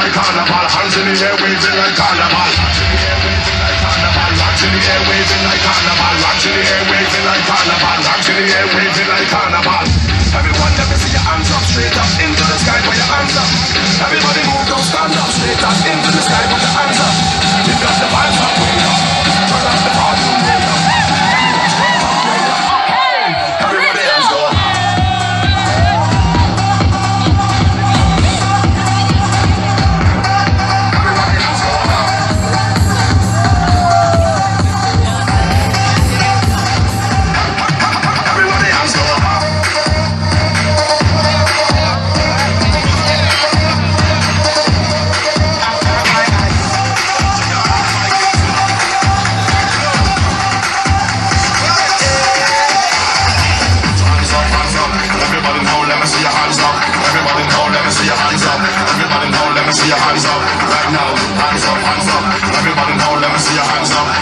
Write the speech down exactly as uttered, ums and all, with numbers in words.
like carnival. Hands in the air, waving like carnival. Rocks in the air, waving like carnival. Rocks in the air, waving like carnival. Rocks in the air, waving like carnival. Everyone, let me see your hands up, straight up into the sky, put your hands up. Everybody move, don't stand up, straight up into the sky, put your hands up. Lift up the vibes up, way up. Turn up the volume, way up. Everybody hands up. See your hands up right now, hands up, hands up. Everybody know, let me see your hands up.